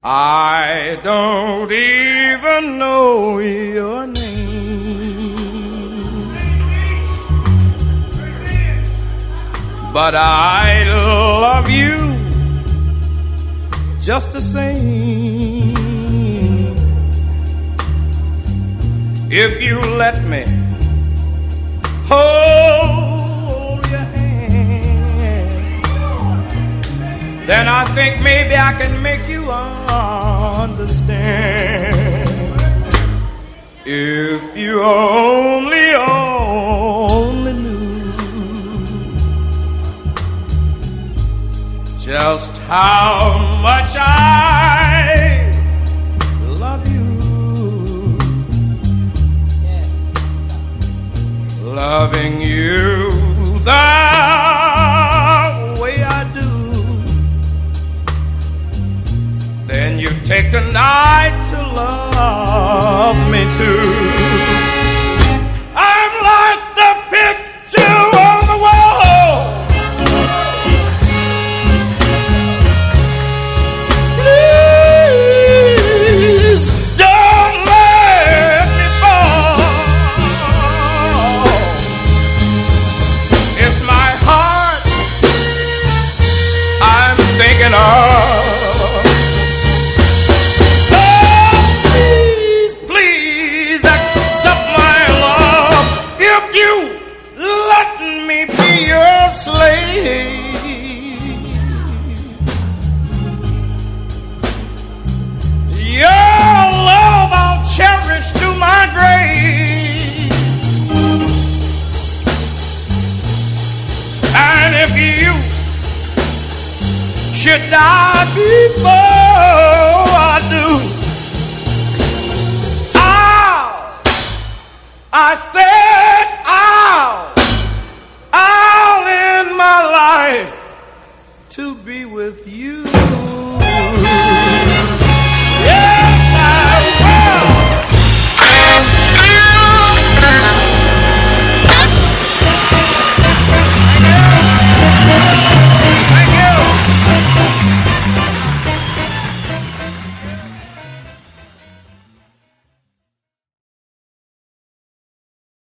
I don't even know your name, but I love you just the same. If you let me hold your hand, then I think maybe I can make you understand. If you only knew just how much I love you. Loving you the way I do, then you take the night to love me too. I'm like the picture on the wall. Please don't let me fall. It's my heart I'm thinking of. So please, please accept my love. If you let me be your slave, your love I'll cherish to my grave. And if you should die before I do, I'll end my life to be with you.